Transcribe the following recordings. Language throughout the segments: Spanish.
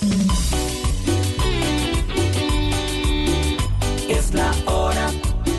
Es la hora.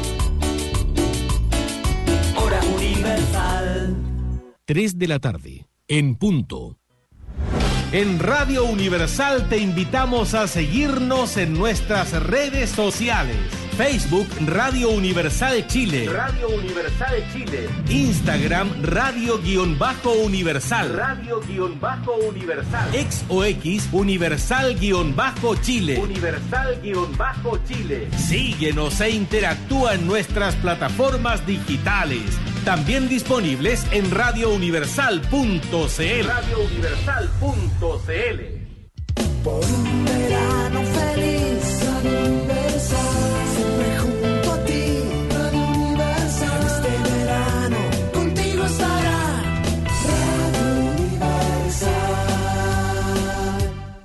Hora Universal. 3 de la tarde, en punto. En Radio Universal te invitamos a seguirnos en nuestras redes sociales. Facebook Radio Universal Chile. Radio Universal Chile. Instagram Radio-Universal. Radio-Universal. X o X Universal-Chile. Universal-Chile. Síguenos e interactúa en nuestras plataformas digitales. También disponibles en radiouniversal.cl. Radiouniversal.cl. Por un verano feliz, Radio Universal, siempre junto a ti, Radio Universal. Este verano contigo estará Radio Universal.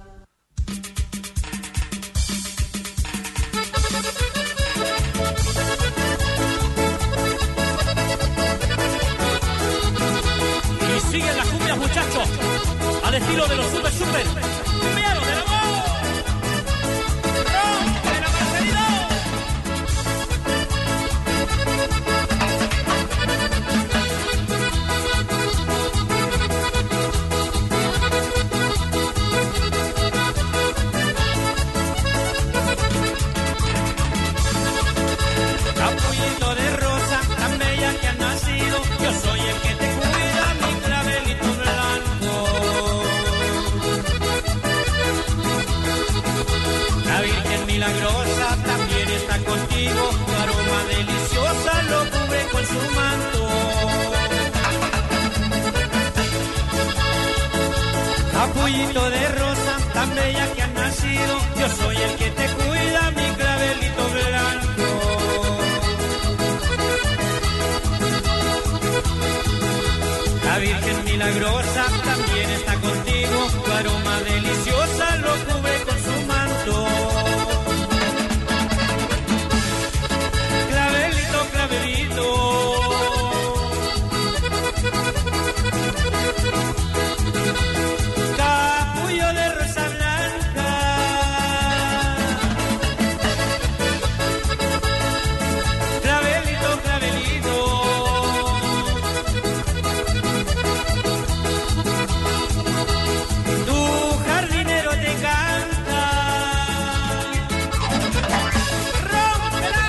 Y siguen las cumbias, muchachos, al estilo de los super. ¡Cumbiero del amor! ¡Ron de la Marcelino! Capullito de rosa, tan bella que has nacido, yo soy el que te cuida, mi clavelito blanco. La Virgen milagrosa también está contigo, tu aroma deliciosa lo cubre con su manto. Capullito de rosa, tan bella que has nacido, yo soy el que te cuida, mi clavelito blanco. La Virgen milagrosa también está contigo, tu aroma deliciosa lo cubre con su manto. Clavelito, clavelito. Capullo de rosa blanca. Clavelito, clavelito. Tu jardinero te canta. ¡Rómpela!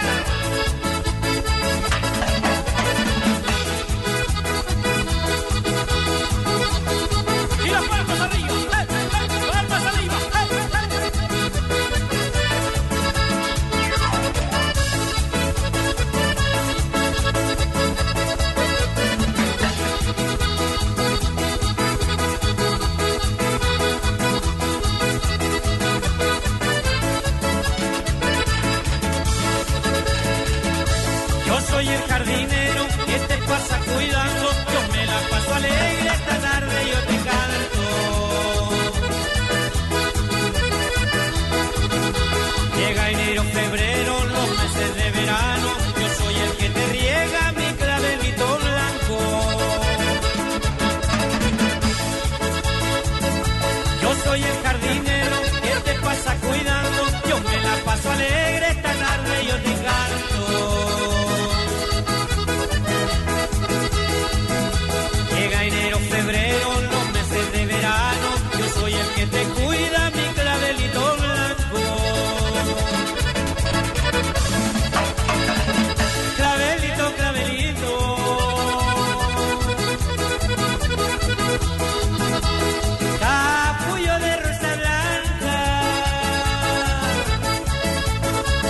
Y las palmas arriba, palmas arriba. Yo soy el jardinero que te pasa cuidando, yo me la paso alegre esta tarde, yo te canto. Llega enero, febrero, los meses de verano, yo soy el que te riega mi clavelito blanco. Yo soy el jardinero que te pasa cuidando, yo me la paso alegre esta tarde, yo te canto. Llega enero, febrero, los meses de verano, yo soy el que te cuida, mi clavelito blanco. Clavelito, clavelito. Capullo de rosa blanca.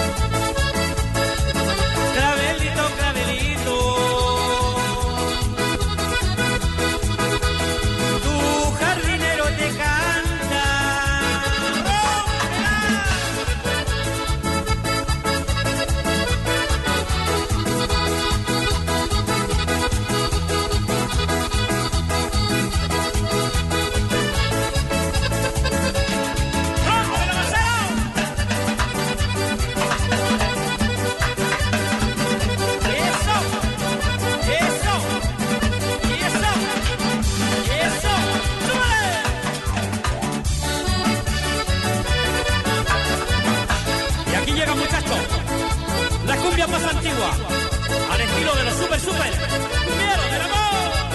cumbia más antigua, al estilo de los super, cumbieros del amor.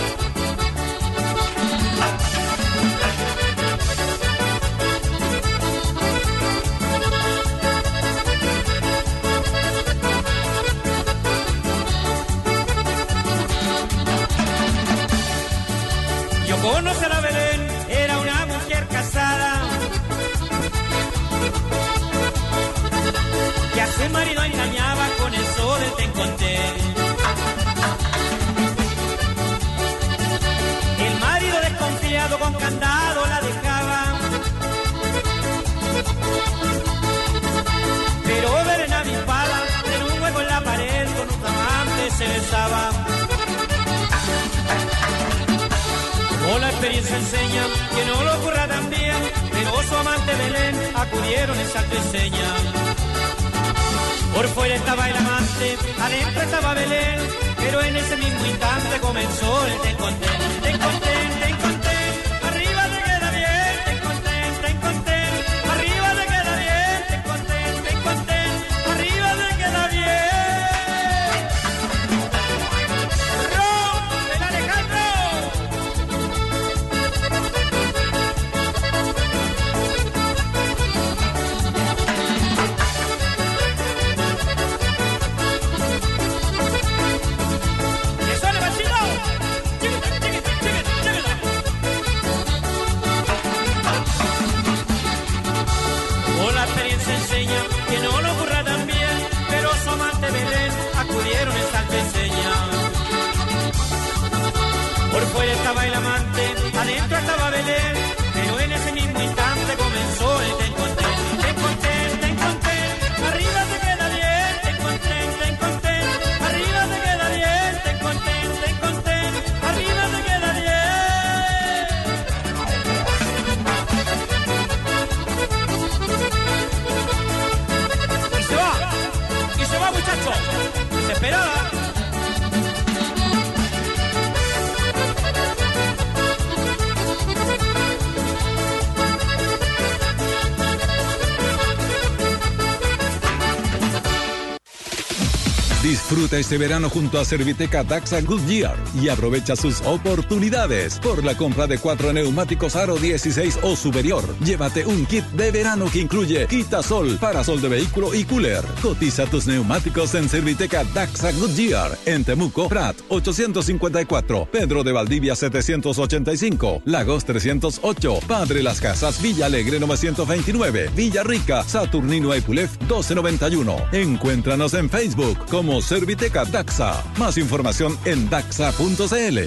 Yo conocer a Belén, era una mujer casada, que a su marido engañaba con eso de te encontré. El marido desconfiado con candado la dejaba, pero Belén avispada en un hueco en la pared con un amante se besaba. Como la experiencia enseña que no lo ocurra tan bien, pero su amante Belén acudieron en santo y seña. Por fuera estaba el amante, adentro estaba Belén, pero en ese mismo instante comenzó el te encontré, te encontré, te encontré, arriba te queda bien, te encontré, te encontré, arriba te queda bien, te encontré, te encontré, arriba te queda bien. ¡Rompe, Alejandro! Que no lo ocurra tan bien, pero su amante Belén acudieron en santa enseña. Por fuera estaba el amante, adentro estaba Belén, pero en ese mismo instante comenzó el te encontré, te encontré, te encontré, arriba te queda bien, te encontré, te encontré, arriba te queda bien, te encontré, te encontré, arriba te queda bien. Y se va, muchacho, desesperada. Disfruta este verano junto a Serviteca Daxa Goodyear y aprovecha sus oportunidades. Por la compra de 4 neumáticos aro 16 o superior, llévate un kit de verano que incluye quitasol, parasol de vehículo y cooler. Cotiza tus neumáticos en Serviteca Daxa Goodyear, en Temuco, Prat 854, Pedro de Valdivia 785, Lagos 308, Padre Las Casas, Villa Alegre 929, Villa Rica, Saturnino Epulef 1291. Encuéntranos en Facebook como Serviteca Daxa. Más información en daxa.cl.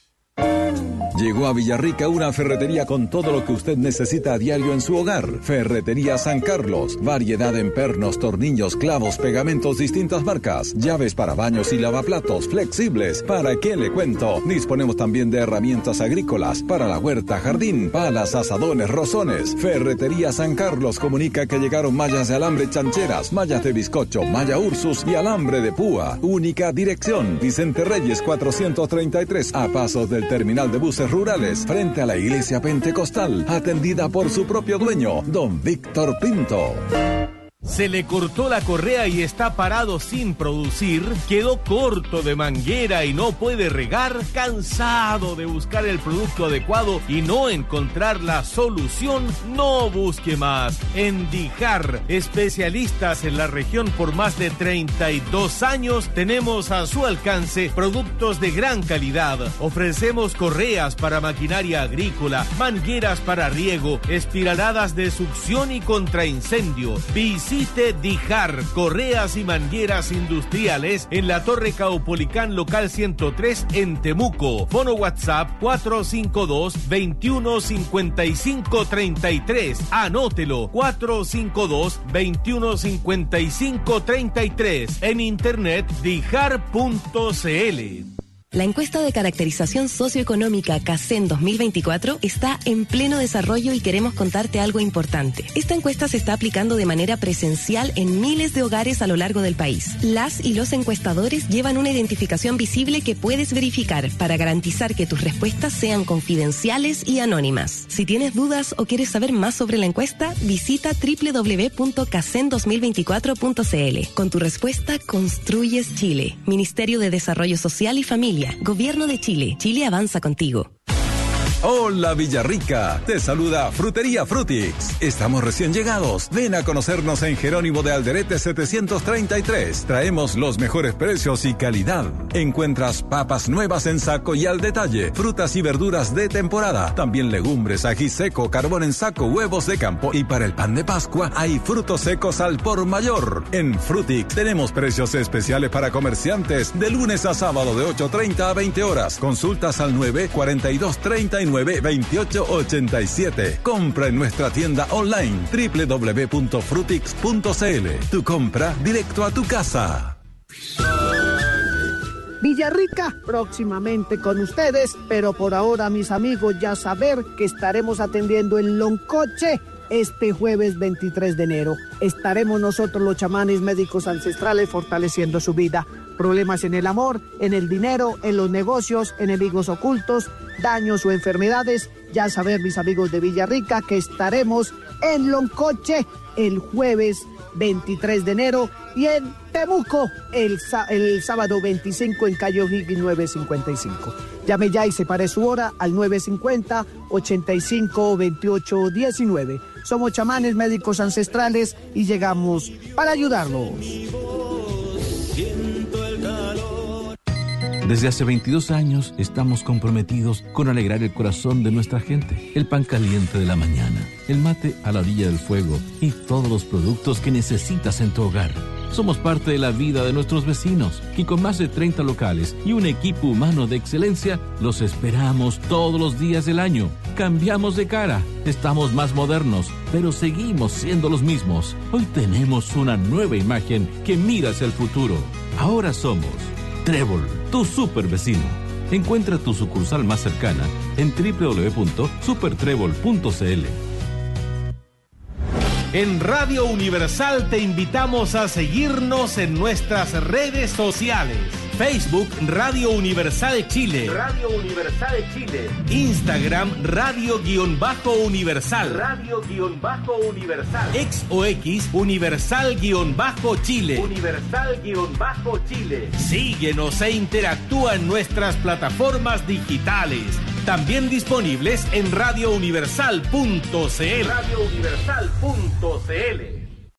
Llegó a Villarrica una ferretería con todo lo que usted necesita a diario en su hogar. Ferretería San Carlos. Variedad en pernos, tornillos, clavos, pegamentos, distintas marcas. Llaves para baños y lavaplatos flexibles. ¿Para qué le cuento? Disponemos también de herramientas agrícolas para la huerta, jardín, palas, asadones, rozones. Ferretería San Carlos comunica que llegaron mallas de alambre chancheras, mallas de bizcocho, malla Ursus y alambre de púa. Única dirección: Vicente Reyes 433, a pasos del terminal de buses rurales, frente a la iglesia pentecostal, atendida por su propio dueño, don Víctor Pinto. Se le cortó la correa y está parado sin producir, quedó corto de manguera y no puede regar, cansado de buscar el producto adecuado y no encontrar la solución. No busque más. En Dijar, especialistas en la región por más de 32 años, tenemos a su alcance productos de gran calidad. Ofrecemos correas para maquinaria agrícola, mangueras para riego, espiraladas de succión y contraincendio. Visite Dijar, correas y mangueras industriales en la Torre Caupolicán Local 103 en Temuco. Fono WhatsApp 452-215533. Anótelo, 452-215533. En internet, dijar.cl. La encuesta de caracterización socioeconómica CACEN 2024 está en pleno desarrollo y queremos contarte algo importante. Esta encuesta se está aplicando de manera presencial en miles de hogares a lo largo del país. Las y los encuestadores llevan una identificación visible que puedes verificar para garantizar que tus respuestas sean confidenciales y anónimas. Si tienes dudas o quieres saber más sobre la encuesta, visita www.cacen2024.cl. Con tu respuesta construyes Chile. Ministerio de Desarrollo Social y Familia. Gobierno de Chile. Chile avanza contigo. Hola Villarrica, te saluda Frutería Frutix. Estamos recién llegados. Ven a conocernos en Jerónimo de Alderete 733. Traemos los mejores precios y calidad. Encuentras papas nuevas en saco y al detalle, frutas y verduras de temporada, también legumbres, ají seco, carbón en saco, huevos de campo y para el pan de Pascua hay frutos secos al por mayor. En Frutix tenemos precios especiales para comerciantes de lunes a sábado de 8:30 a 20 horas. Consultas al 94239 2887. Compra en nuestra tienda online www.frutix.cl. Tu compra directo a tu casa. Villarrica, próximamente con ustedes, pero por ahora, mis amigos, ya saber que estaremos atendiendo en Loncoche este jueves 23 de enero. Estaremos nosotros los chamanes médicos ancestrales fortaleciendo su vida. Problemas en el amor, en el dinero, en los negocios, enemigos ocultos, daños o enfermedades. Ya saber, mis amigos de Villarrica, que estaremos en Loncoche el jueves 23 de enero y en Temuco el sábado 25 en calle O'Higgins 955. Llame ya y separe su hora al 950-85-2819. Somos chamanes médicos ancestrales y llegamos para ayudarlos. Desde hace 22 años estamos comprometidos con alegrar el corazón de nuestra gente. El pan caliente de la mañana, el mate a la orilla del fuego y todos los productos que necesitas en tu hogar. Somos parte de la vida de nuestros vecinos y con más de 30 locales y un equipo humano de excelencia, los esperamos todos los días del año. Cambiamos de cara, estamos más modernos, pero seguimos siendo los mismos. Hoy tenemos una nueva imagen que mira hacia el futuro. Ahora somos Trébol, tu super vecino. Encuentra tu sucursal más cercana en www.supertrébol.cl. En Radio Universal te invitamos a seguirnos en nuestras redes sociales. Facebook Radio Universal Chile. Radio Universal Chile. Instagram Radio-Universal. Radio-Universal. X o X Universal-Chile. Universal-Chile. Síguenos e interactúa en nuestras plataformas digitales. También disponibles en radiouniversal.cl. radiouniversal.cl.